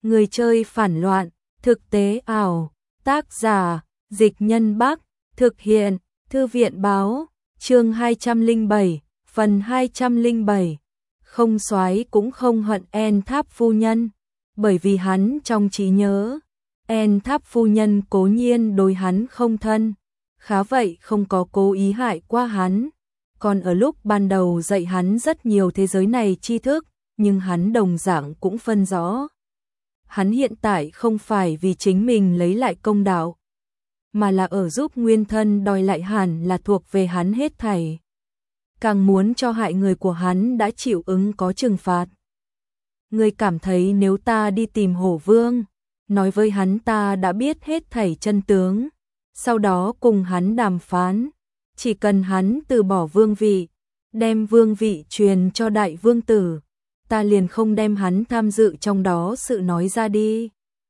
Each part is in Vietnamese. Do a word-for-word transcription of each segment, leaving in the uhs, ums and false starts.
Người chơi phản loạn, thực tế ảo, tác giả, Dịch Nhân Bắc, thực hiện, Thư viện báo, chương hai trăm lẻ bảy, phần hai trăm lẻ bảy. Không soái cũng không hận En Tháp phu nhân, bởi vì hắn trong trí nhớ, En Tháp phu nhân cố nhiên đối hắn không thân, khá vậy không có cố ý hại qua hắn, còn ở lúc ban đầu dạy hắn rất nhiều thế giới này tri thức, nhưng hắn đồng dạng cũng phân rõ. Hắn hiện tại không phải vì chính mình lấy lại công đạo, mà là ở giúp nguyên thân đòi lại hẳn là thuộc về hắn hết thảy. Càng muốn cho hại người của hắn đã chịu ứng có trừng phạt. Ngươi cảm thấy nếu ta đi tìm Hổ Vương, nói với hắn ta đã biết hết thảy chân tướng, sau đó cùng hắn đàm phán, chỉ cần hắn từ bỏ vương vị, đem vương vị truyền cho đại vương tử, ta liền không đem hắn tham dự trong đó sự nói ra đi.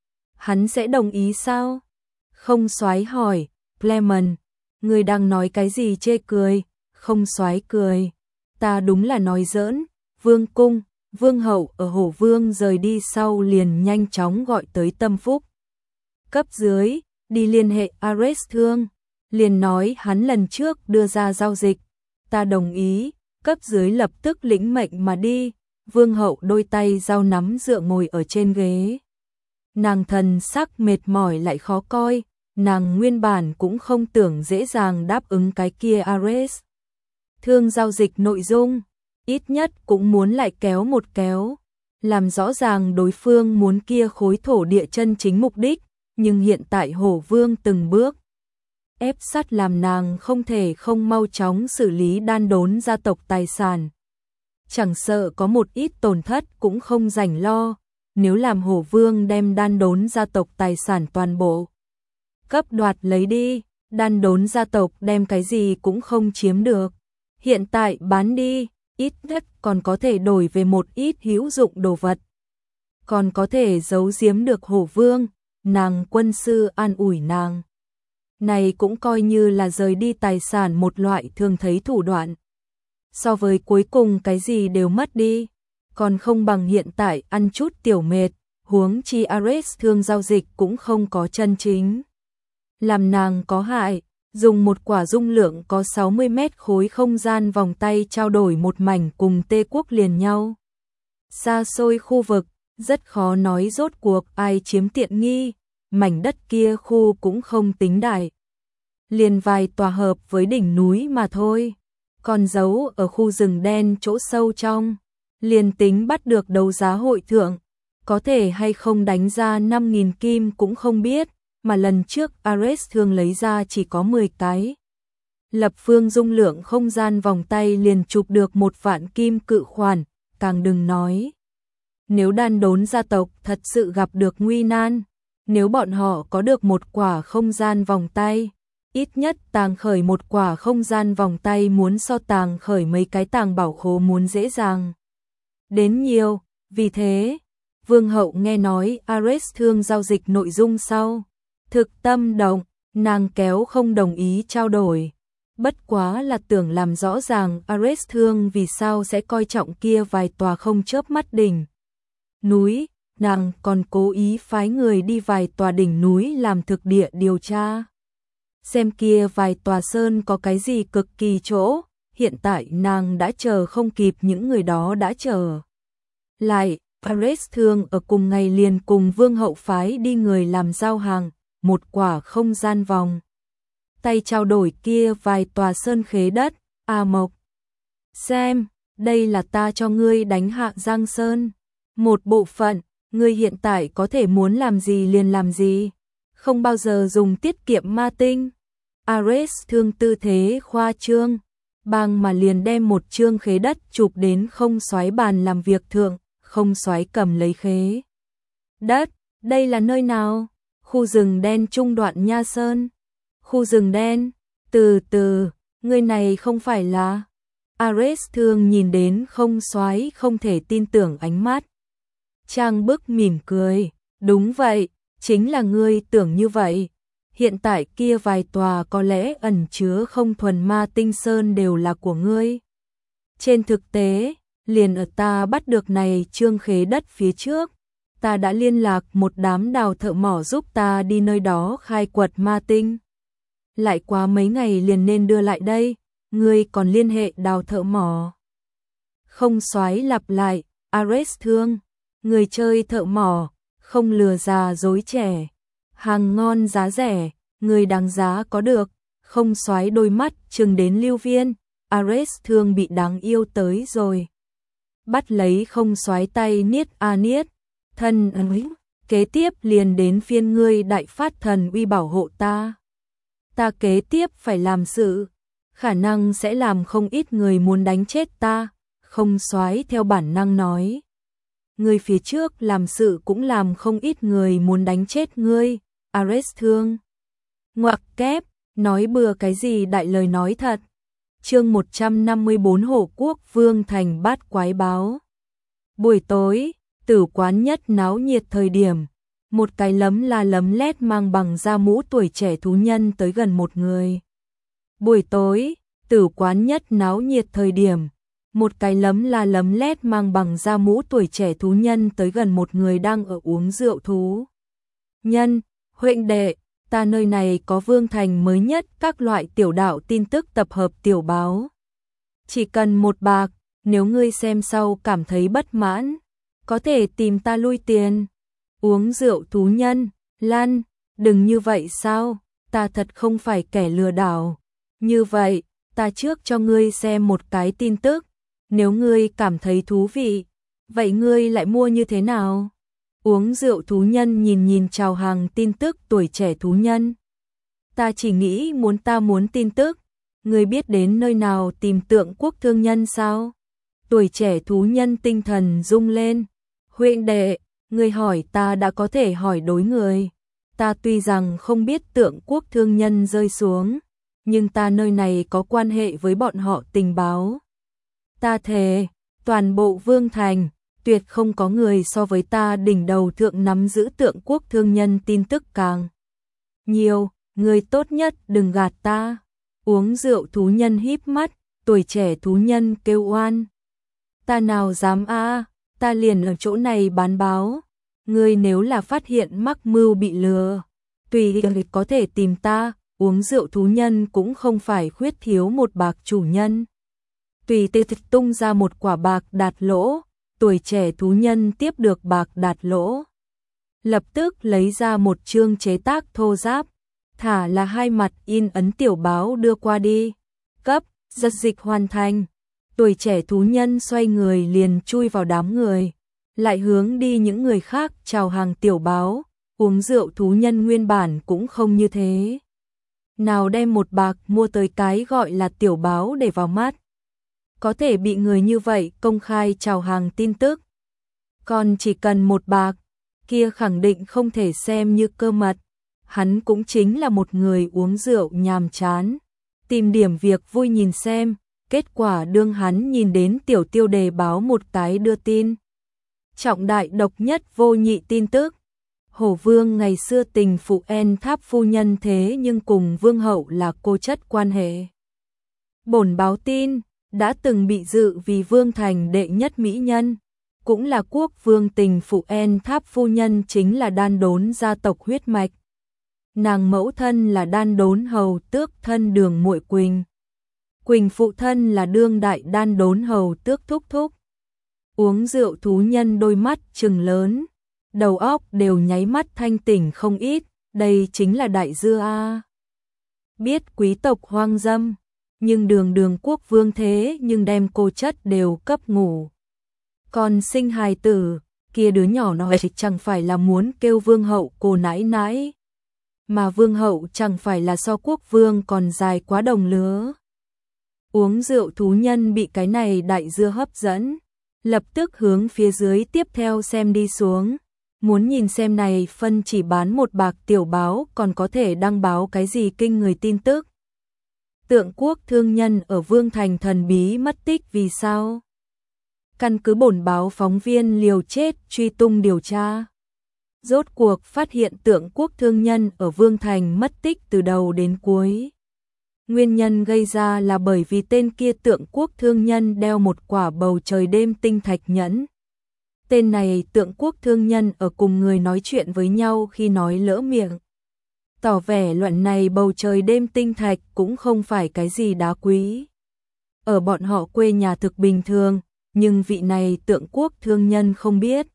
Hắn sẽ đồng ý sao? Không soái hỏi, Clement, ngươi đang nói cái gì chê cười? Không soái cười, ta đúng là nói giỡn. Vương cung, vương hậu ở Hổ Vương rời đi sau liền nhanh chóng gọi tới tâm phúc cấp dưới, đi liên hệ Ares Thương, liền nói hắn lần trước đưa ra giao dịch, ta đồng ý, cấp dưới lập tức lĩnh mệnh mà đi. Vương hậu đôi tay dao nắm dựa ngồi ở trên ghế. Nàng thần sắc mệt mỏi lại khó coi, nàng nguyên bản cũng không tưởng dễ dàng đáp ứng cái kia Ares Thương giao dịch nội dung, ít nhất cũng muốn lại kéo một kéo, làm rõ ràng đối phương muốn kia khối thổ địa chân chính mục đích, nhưng hiện tại Hổ Vương từng bước ép sát làm nàng không thể không mau chóng xử lý đan đốn gia tộc tài sản. Chẳng sợ có một ít tổn thất cũng không rảnh lo, nếu làm Hổ Vương đem đan đốn gia tộc tài sản toàn bộ cấp đoạt lấy đi, đan đốn gia tộc đem cái gì cũng không chiếm được. Hiện tại bán đi, ít nhất còn có thể đổi về một ít hữu dụng đồ vật. Còn có thể giấu giếm được Hổ Vương, nàng quân sư an ủi nàng. Này cũng coi như là rời đi tài sản một loại thường thấy thủ đoạn. So với cuối cùng cái gì đều mất đi, còn không bằng hiện tại ăn chút tiểu mệt, huống chi Ares Thương giao dịch cũng không có chân chính. Làm nàng có hại, dùng một quả dung lượng có sáu mươi mét khối không gian vòng tay trao đổi một mảnh cùng Tê Quốc liền nhau. Xa xôi khu vực, rất khó nói rốt cuộc ai chiếm tiện nghi, mảnh đất kia khu cũng không tính đại. Liền vài tòa hợp với đỉnh núi mà thôi, còn giấu ở khu rừng đen chỗ sâu trong, liền tính bắt được đấu giá hội thượng, có thể hay không đánh ra năm nghìn kim cũng không biết, mà lần trước Ares Thương lấy ra chỉ có mười cái. Lập phương dung lượng không gian vòng tay liền chụp được một vạn kim cự khoản, càng đừng nói. Nếu đan đốn gia tộc thật sự gặp được nguy nan, nếu bọn họ có được một quả không gian vòng tay, ít nhất tàng khởi một quả không gian vòng tay muốn so tàng khởi mấy cái tàng bảo khố muốn dễ dàng đến nhiều. Vì thế, Vương hậu nghe nói Ares Thương giao dịch nội dung sau, thực tâm động, nàng kéo không đồng ý trao đổi. Bất quá là tưởng làm rõ ràng Ares Thương vì sao sẽ coi trọng kia vài tòa không chớp mắt đỉnh núi, nàng còn cố ý phái người đi vài tòa đỉnh núi làm thực địa điều tra. Xem kia vài tòa sơn có cái gì cực kỳ chỗ, hiện tại nàng đã chờ không kịp những người đó đã chờ. Lại, Ares Thương ở cùng ngày liền cùng Vương hậu phái đi người làm giao hàng, một quả không gian vòng tay trao đổi kia vài tòa sơn khế đất. A Mộc, xem, đây là ta cho ngươi đánh hạ Giang Sơn. Một bộ phận, ngươi hiện tại có thể muốn làm gì liền làm gì, không bao giờ dùng tiết kiệm ma tinh. Ares Thương tư thế khoa trương, bang mà liền đem một chương khế đất chụp đến không soái bàn làm việc thượng, không soái cầm lấy khế đất. Đây là nơi nào? Khu rừng đen trung đoạn Nha Sơn. Khu rừng đen, từ từ, người này không phải là... Ares Thương nhìn đến không soái không thể tin tưởng ánh mắt. Trang bức mỉm cười, đúng vậy, chính là ngươi tưởng như vậy. Hiện tại kia vài tòa có lẽ ẩn chứa không thuần ma tinh sơn đều là của ngươi. Trên thực tế, liền ở ta bắt được này trương khế đất phía trước, ta đã liên lạc một đám đào thợ mỏ giúp ta đi nơi đó khai quật ma tinh. Lại quá mấy ngày liền nên đưa lại đây, ngươi còn liên hệ đào thợ mỏ. Không soái lặp lại, Ares thương, người chơi thợ mỏ, không lừa già dối trẻ, hàng ngon giá rẻ, người đáng giá có được, không soái đôi mắt chừng đến Lưu Viên, Ares thương bị đáng yêu tới rồi. Bắt lấy không soái tay niết a niết, thân ấy, kế tiếp liền đến phiên ngươi đại phát thần uy bảo hộ ta. Ta kế tiếp phải làm sự, khả năng sẽ làm không ít người muốn đánh chết ta, không soái theo bản năng nói. Người phía trước làm sự cũng làm không ít người muốn đánh chết ngươi, Ares thương. Ngoặc kép, nói bừa cái gì đại lời nói thật. Chương một trăm năm mươi bốn Hổ Quốc Vương thành bát quái báo. Buổi tối, tử quán nhất náo nhiệt thời điểm, một cái lấm la lấm lét mang bằng da mũ tuổi trẻ thú nhân tới gần một người. Buổi tối, tử quán nhất náo nhiệt thời điểm, một cái lấm la lấm lét mang bằng da mũ tuổi trẻ thú nhân tới gần một người đang ở uống rượu thú. Nhân, huynh đệ, ta nơi này có Vương thành mới nhất các loại tiểu đạo tin tức tập hợp tiểu báo. Chỉ cần một bạc, nếu ngươi xem sau cảm thấy bất mãn, có thể tìm ta lui tiền. Uống rượu thú nhân, Lan, đừng như vậy sao, ta thật không phải kẻ lừa đảo. Như vậy, ta trước cho ngươi xem một cái tin tức, nếu ngươi cảm thấy thú vị, vậy ngươi lại mua như thế nào? Uống rượu thú nhân nhìn nhìn chào hàng tin tức tuổi trẻ thú nhân. Ta chỉ nghĩ muốn ta muốn tin tức, ngươi biết đến nơi nào tìm Tượng Quốc thương nhân sao? Tuổi trẻ thú nhân tinh thần rung lên. Huynh đệ, ngươi hỏi ta đã có thể hỏi đối người. Ta tuy rằng không biết Tượng Quốc thương nhân rơi xuống, nhưng ta nơi này có quan hệ với bọn họ tình báo. Ta thề, toàn bộ Vương thành, tuyệt không có người so với ta đỉnh đầu thượng nắm giữ Tượng Quốc thương nhân tin tức càng nhiều, người tốt nhất đừng gạt ta. Uống rượu thú nhân híp mắt, tuổi trẻ thú nhân kêu oan. Ta nào dám a, ta liền ở chỗ này bán báo. Ngươi nếu là phát hiện mắc mưu bị lừa, tùy có thể tìm ta. Uống rượu thú nhân cũng không phải khuyết thiếu một bạc chủ nhân. Tùy tê tung ra một quả bạc đạt lỗ, tuổi trẻ thú nhân tiếp được bạc đạt lỗ. Lập tức lấy ra một chương chế tác thô ráp, thả là hai mặt in ấn tiểu báo đưa qua đi. Cấp, giật dịch hoàn thành. Tuổi trẻ thú nhân xoay người liền chui vào đám người, lại hướng đi những người khác chào hàng tiểu báo. Uống rượu thú nhân nguyên bản cũng không như thế. Nào đem một bạc mua tới cái gọi là tiểu báo để vào mắt. Có thể bị người như vậy công khai chào hàng tin tức. Còn chỉ cần một bạc, kia khẳng định không thể xem như cơ mật. Hắn cũng chính là một người uống rượu nhàm chán, tìm điểm việc vui nhìn xem. Kết quả đương hắn nhìn đến tiểu tiêu đề báo một cái đưa tin. Trọng đại độc nhất vô nhị tin tức. Hổ Vương ngày xưa tình phụ En Tháp phu nhân thế nhưng cùng Vương hậu là cô chất quan hệ. Bổn báo tin, đã từng bị dự vì Vương thành đệ nhất mỹ nhân, cũng là quốc vương tình phụ En Tháp phu nhân chính là Đan Đốn gia tộc huyết mạch. Nàng mẫu thân là Đan Đốn hầu tước thân Đường muội Quỳnh. Quỳnh phụ thân là đương đại Đan Đốn hầu tước thúc thúc. Uống rượu thú nhân đôi mắt trừng lớn, đầu óc đều nháy mắt thanh tỉnh không ít, đây chính là đại dưa a. Biết quý tộc hoang dâm, nhưng đường đường quốc vương thế nhưng đem cô chất đều cấp ngủ. Còn sinh hài tử, kia đứa nhỏ nói chẳng phải là muốn kêu vương hậu cô nãi nãi. Mà vương hậu chẳng phải là so quốc vương còn dài quá đồng lứa. Uống rượu thú nhân bị cái này đại dưa hấp dẫn, lập tức hướng phía dưới tiếp theo xem đi xuống. Muốn nhìn xem này phân chỉ bán một bạc tiểu báo còn có thể đăng báo cái gì kinh người tin tức. Tượng Quốc thương nhân ở Vương thành thần bí mất tích vì sao? Căn cứ bổn báo phóng viên liều chết truy tung điều tra. Rốt cuộc phát hiện Tượng Quốc thương nhân ở Vương thành mất tích từ đầu đến cuối. Nguyên nhân gây ra là bởi vì tên kia Tượng Quốc thương nhân đeo một quả bầu trời đêm tinh thạch nhẫn. Tên này Tượng Quốc thương nhân ở cùng người nói chuyện với nhau khi nói lỡ miệng. Tỏ vẻ luận này bầu trời đêm tinh thạch cũng không phải cái gì đá quý. Ở bọn họ quê nhà thực bình thường, nhưng vị này Tượng Quốc thương nhân không biết.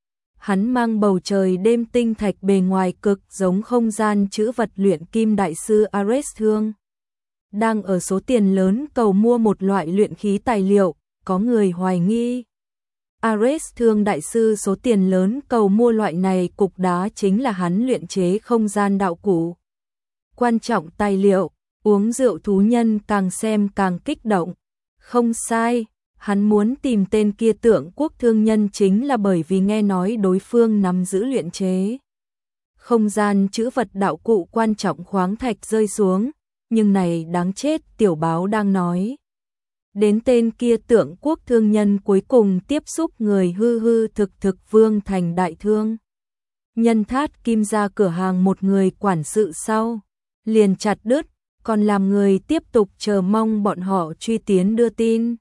Hắn mang bầu trời đêm tinh thạch bề ngoài cực giống không gian trữ vật luyện kim đại sư Ares Thương. Đang ở số tiền lớn cầu mua một loại luyện khí tài liệu, có người hoài nghi. Ares Thương đại sư số tiền lớn cầu mua loại này cục đá chính là hắn luyện chế không gian đạo cụ. Quan trọng tài liệu, uống rượu thú nhân càng xem càng kích động. Không sai, hắn muốn tìm tên kia Tượng Quốc thương nhân chính là bởi vì nghe nói đối phương nắm giữ luyện chế không gian trữ vật đạo cụ quan trọng khoáng thạch rơi xuống, nhưng này đáng chết, tiểu báo đang nói. Đến tên kia Tượng Quốc thương nhân cuối cùng tiếp xúc người hư hư thực thực Vương Thành đại thương. Nhân Thát Kim ra cửa hàng một người quản sự sau, liền chặt đứt, còn làm người tiếp tục chờ mong bọn họ truy tiến đưa tin.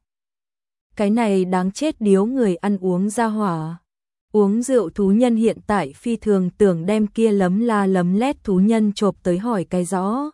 Cái này đáng chết điếu người ăn uống ra hỏa. Uống rượu thú nhân hiện tại phi thường tưởng đem kia lấm la lấm lét thú nhân chộp tới hỏi cái rõ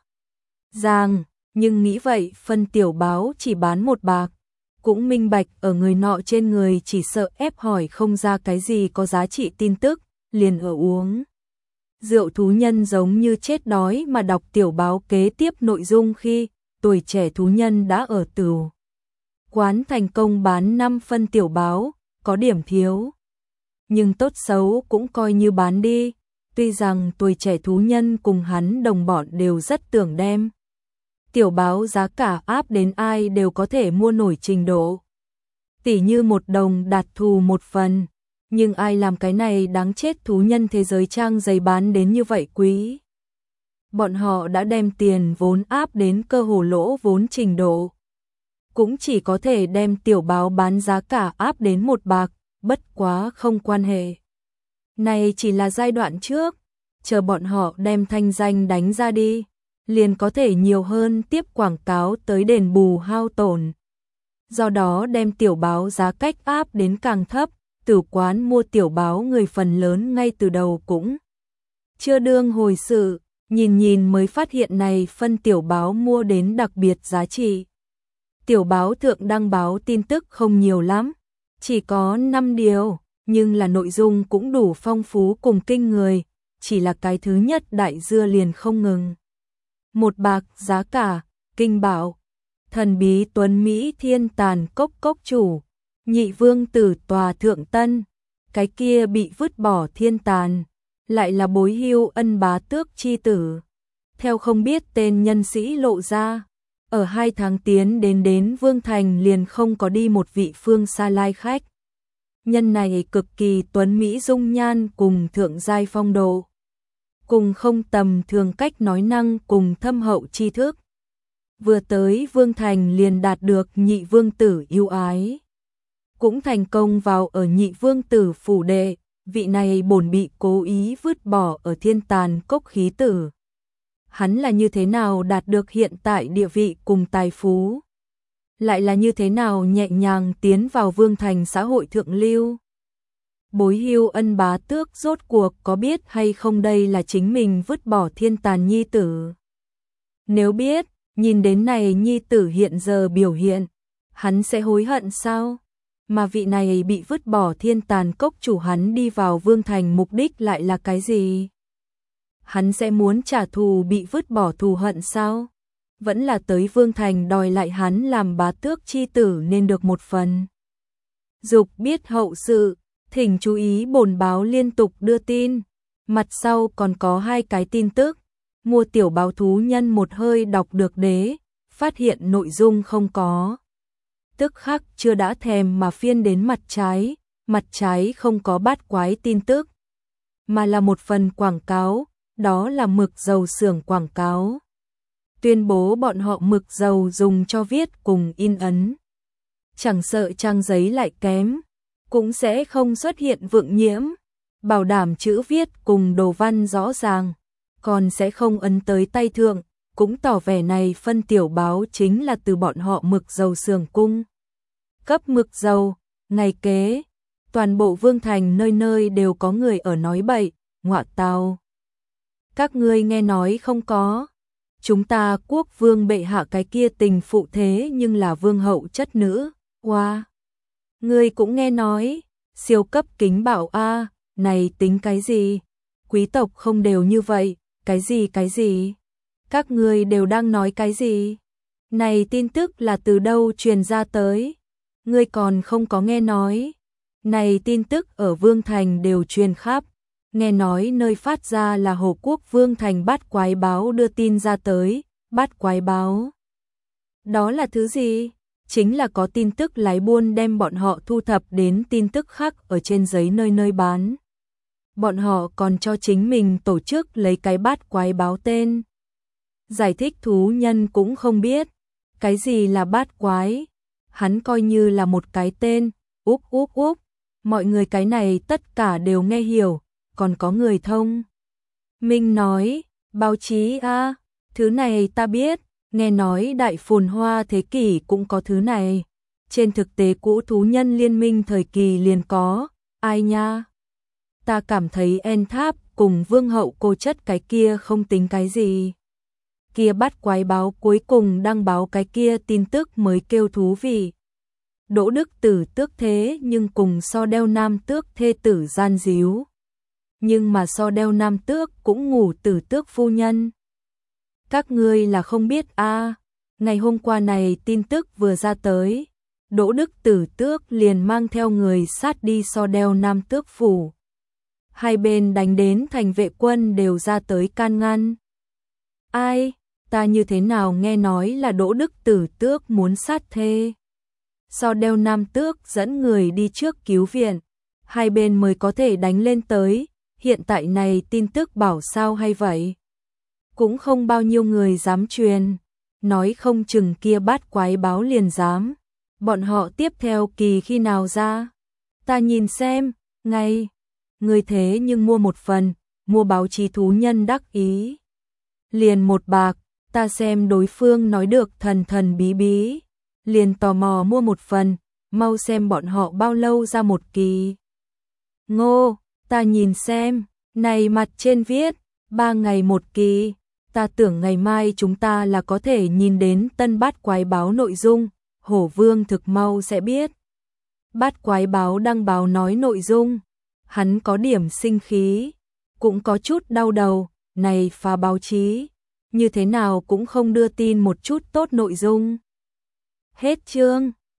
ràng, nhưng nghĩ vậy phân tiểu báo chỉ bán một bạc, cũng minh bạch ở người nọ trên người chỉ sợ ép hỏi không ra cái gì có giá trị tin tức, liền ở uống. Rượu thú nhân giống như chết đói mà đọc tiểu báo kế tiếp nội dung khi tuổi trẻ thú nhân đã ở tửu quán thành công bán năm phân tiểu báo, có điểm thiếu. Nhưng tốt xấu cũng coi như bán đi, tuy rằng tuổi trẻ thú nhân cùng hắn đồng bọn đều rất tưởng đem. Tiểu báo giá cả áp đến ai đều có thể mua nổi trình độ. Tỉ như một đồng đạt thù một phần, nhưng ai làm cái này đáng chết thú nhân thế giới trang giấy bán đến như vậy quý. Bọn họ đã đem tiền vốn áp đến cơ hồ lỗ vốn trình độ. Cũng chỉ có thể đem tiểu báo bán giá cả áp đến một bạc, bất quá không quan hệ. Này chỉ là giai đoạn trước, chờ bọn họ đem thanh danh đánh ra đi, liền có thể nhiều hơn tiếp quảng cáo tới đền bù hao tổn. Do đó đem tiểu báo giá cách áp đến càng thấp, tử quán mua tiểu báo người phần lớn ngay từ đầu cũng chưa đương hồi sự, nhìn nhìn mới phát hiện này phân tiểu báo mua đến đặc biệt giá trị. Tiểu báo thượng đăng báo tin tức không nhiều lắm, chỉ có năm điều, nhưng là nội dung cũng đủ phong phú cùng kinh người, chỉ là cái thứ nhất đại dưa liền không ngừng. Một bạc giá cả, kinh bảo, thần bí tuấn Mỹ thiên tàn cốc cốc chủ, nhị vương tử tòa thượng tân, cái kia bị vứt bỏ thiên tàn, lại là bối hưu ân bá tước chi tử. Theo không biết tên nhân sĩ lộ ra, ở hai tháng tiến đến đến Vương Thành liền không có đi một vị phương xa lai khách. Nhân này cực kỳ tuấn Mỹ dung nhan cùng thượng giai phong độ, cùng không tầm thường cách nói năng cùng thâm hậu tri thức. Vừa tới Vương Thành liền đạt được nhị vương tử yêu ái. Cũng thành công vào ở nhị vương tử phủ đệ, vị này bổn bị cố ý vứt bỏ ở thiên tàn cốc khí tử. Hắn là như thế nào đạt được hiện tại địa vị cùng tài phú? Lại là như thế nào nhẹ nhàng tiến vào Vương Thành xã hội thượng lưu? Bối hưu ân bá tước rốt cuộc có biết hay không đây là chính mình vứt bỏ thiên tàn nhi tử? Nếu biết, nhìn đến này nhi tử hiện giờ biểu hiện, hắn sẽ hối hận sao? Mà vị này bị vứt bỏ thiên tàn cốc chủ hắn đi vào Vương Thành mục đích lại là cái gì? Hắn sẽ muốn trả thù bị vứt bỏ thù hận sao? Vẫn là tới Vương Thành đòi lại hắn làm bá tước chi tử nên được một phần. Dục biết hậu sự, thỉnh chú ý bổn báo liên tục đưa tin. Mặt sau còn có hai cái tin tức. Mua tiểu báo thú nhân một hơi đọc được đế, phát hiện nội dung không có. Tức khắc chưa đã thèm mà phiên đến mặt trái, mặt trái không có bát quái tin tức, mà là một phần quảng cáo, đó là mực dầu xưởng quảng cáo. Tuyên bố bọn họ mực dầu dùng cho viết cùng in ấn. Chẳng sợ trang giấy lại kém, cũng sẽ không xuất hiện vượng nhiễm, bảo đảm chữ viết cùng đồ văn rõ ràng, còn sẽ không ấn tới tay thượng, cũng tỏ vẻ này phân tiểu báo chính là từ bọn họ mực dầu xưởng cung. Cấp mực dầu, ngày kế, Toàn bộ Vương Thành nơi nơi đều có người ở nói bậy, ngọa tào. Các ngươi nghe nói không có? Chúng ta quốc vương bệ hạ cái kia tình phụ thế nhưng là vương hậu chất nữ, wow. Ngươi cũng nghe nói, siêu cấp kính bảo a, này tính cái gì? Quý tộc không đều như vậy, cái gì cái gì? Các ngươi đều đang nói cái gì? Này tin tức là từ đâu truyền ra tới? Ngươi còn không có nghe nói. Này tin tức ở Vương Thành đều truyền khắp. Nghe nói nơi phát ra là Hồ Quốc Vương Thành Bát Quái Báo đưa tin ra tới. Bát Quái Báo. Đó là thứ gì? Chính là có tin tức lái buôn đem bọn họ thu thập đến tin tức khác ở trên giấy nơi nơi bán. Bọn họ còn cho chính mình tổ chức lấy cái Bát Quái Báo tên. Giải thích thú nhân cũng không biết. Cái gì là bát quái? Hắn coi như là một cái tên. Úp úp úp. Mọi người cái này tất cả đều nghe hiểu. Còn có người thông. Minh nói, báo chí a, thứ này ta biết. Nghe nói đại phồn hoa thế kỷ cũng có thứ này. Trên thực tế cũ thú nhân liên minh thời kỳ liền có. Ai nha? Ta cảm thấy En Tháp cùng vương hậu cô chất cái kia không tính cái gì. Kia Bát Quái Báo cuối cùng đăng báo cái kia tin tức mới kêu thú vị. Đỗ Đức Tử tước thế nhưng cùng So Đeo Nam tước thê tử gian díu. Nhưng mà So Đeo Nam tước cũng ngủ tử tước phu nhân. Các ngươi là không biết a, à, ngày hôm qua này tin tức vừa ra tới. Đỗ Đức Tử tước liền mang theo người sát đi So Đeo Nam tước phủ. Hai bên đánh đến thành vệ quân đều ra tới can ngăn. Ai? Ta như thế nào nghe nói là Đỗ Đức Tử tước muốn sát thê. So Đeo Nam tước dẫn người đi trước cứu viện, hai bên mới có thể đánh lên tới, hiện tại này tin tức bảo sao hay vậy? Cũng không bao nhiêu người dám truyền, nói không chừng kia Bát Quái Báo liền dám. Bọn họ tiếp theo kỳ khi nào ra? Ta nhìn xem, ngay, người thế nhưng mua một phần, mua báo chí thú nhân đắc ý. Liền một bạc. Ta xem đối phương nói được thần thần bí bí, liền tò mò mua một phần, mau xem bọn họ bao lâu ra một kỳ. Ngô, ta nhìn xem, này mặt trên viết, ba ngày một kỳ, ta tưởng ngày mai chúng ta là có thể nhìn đến tân Bát Quái Báo nội dung, Hổ Vương thực mau sẽ biết. Bát Quái Báo đăng báo nói nội dung, hắn có điểm sinh khí, cũng có chút đau đầu, này phá báo chí. Như thế nào cũng không đưa tin một chút tốt nội dung. Hết chương.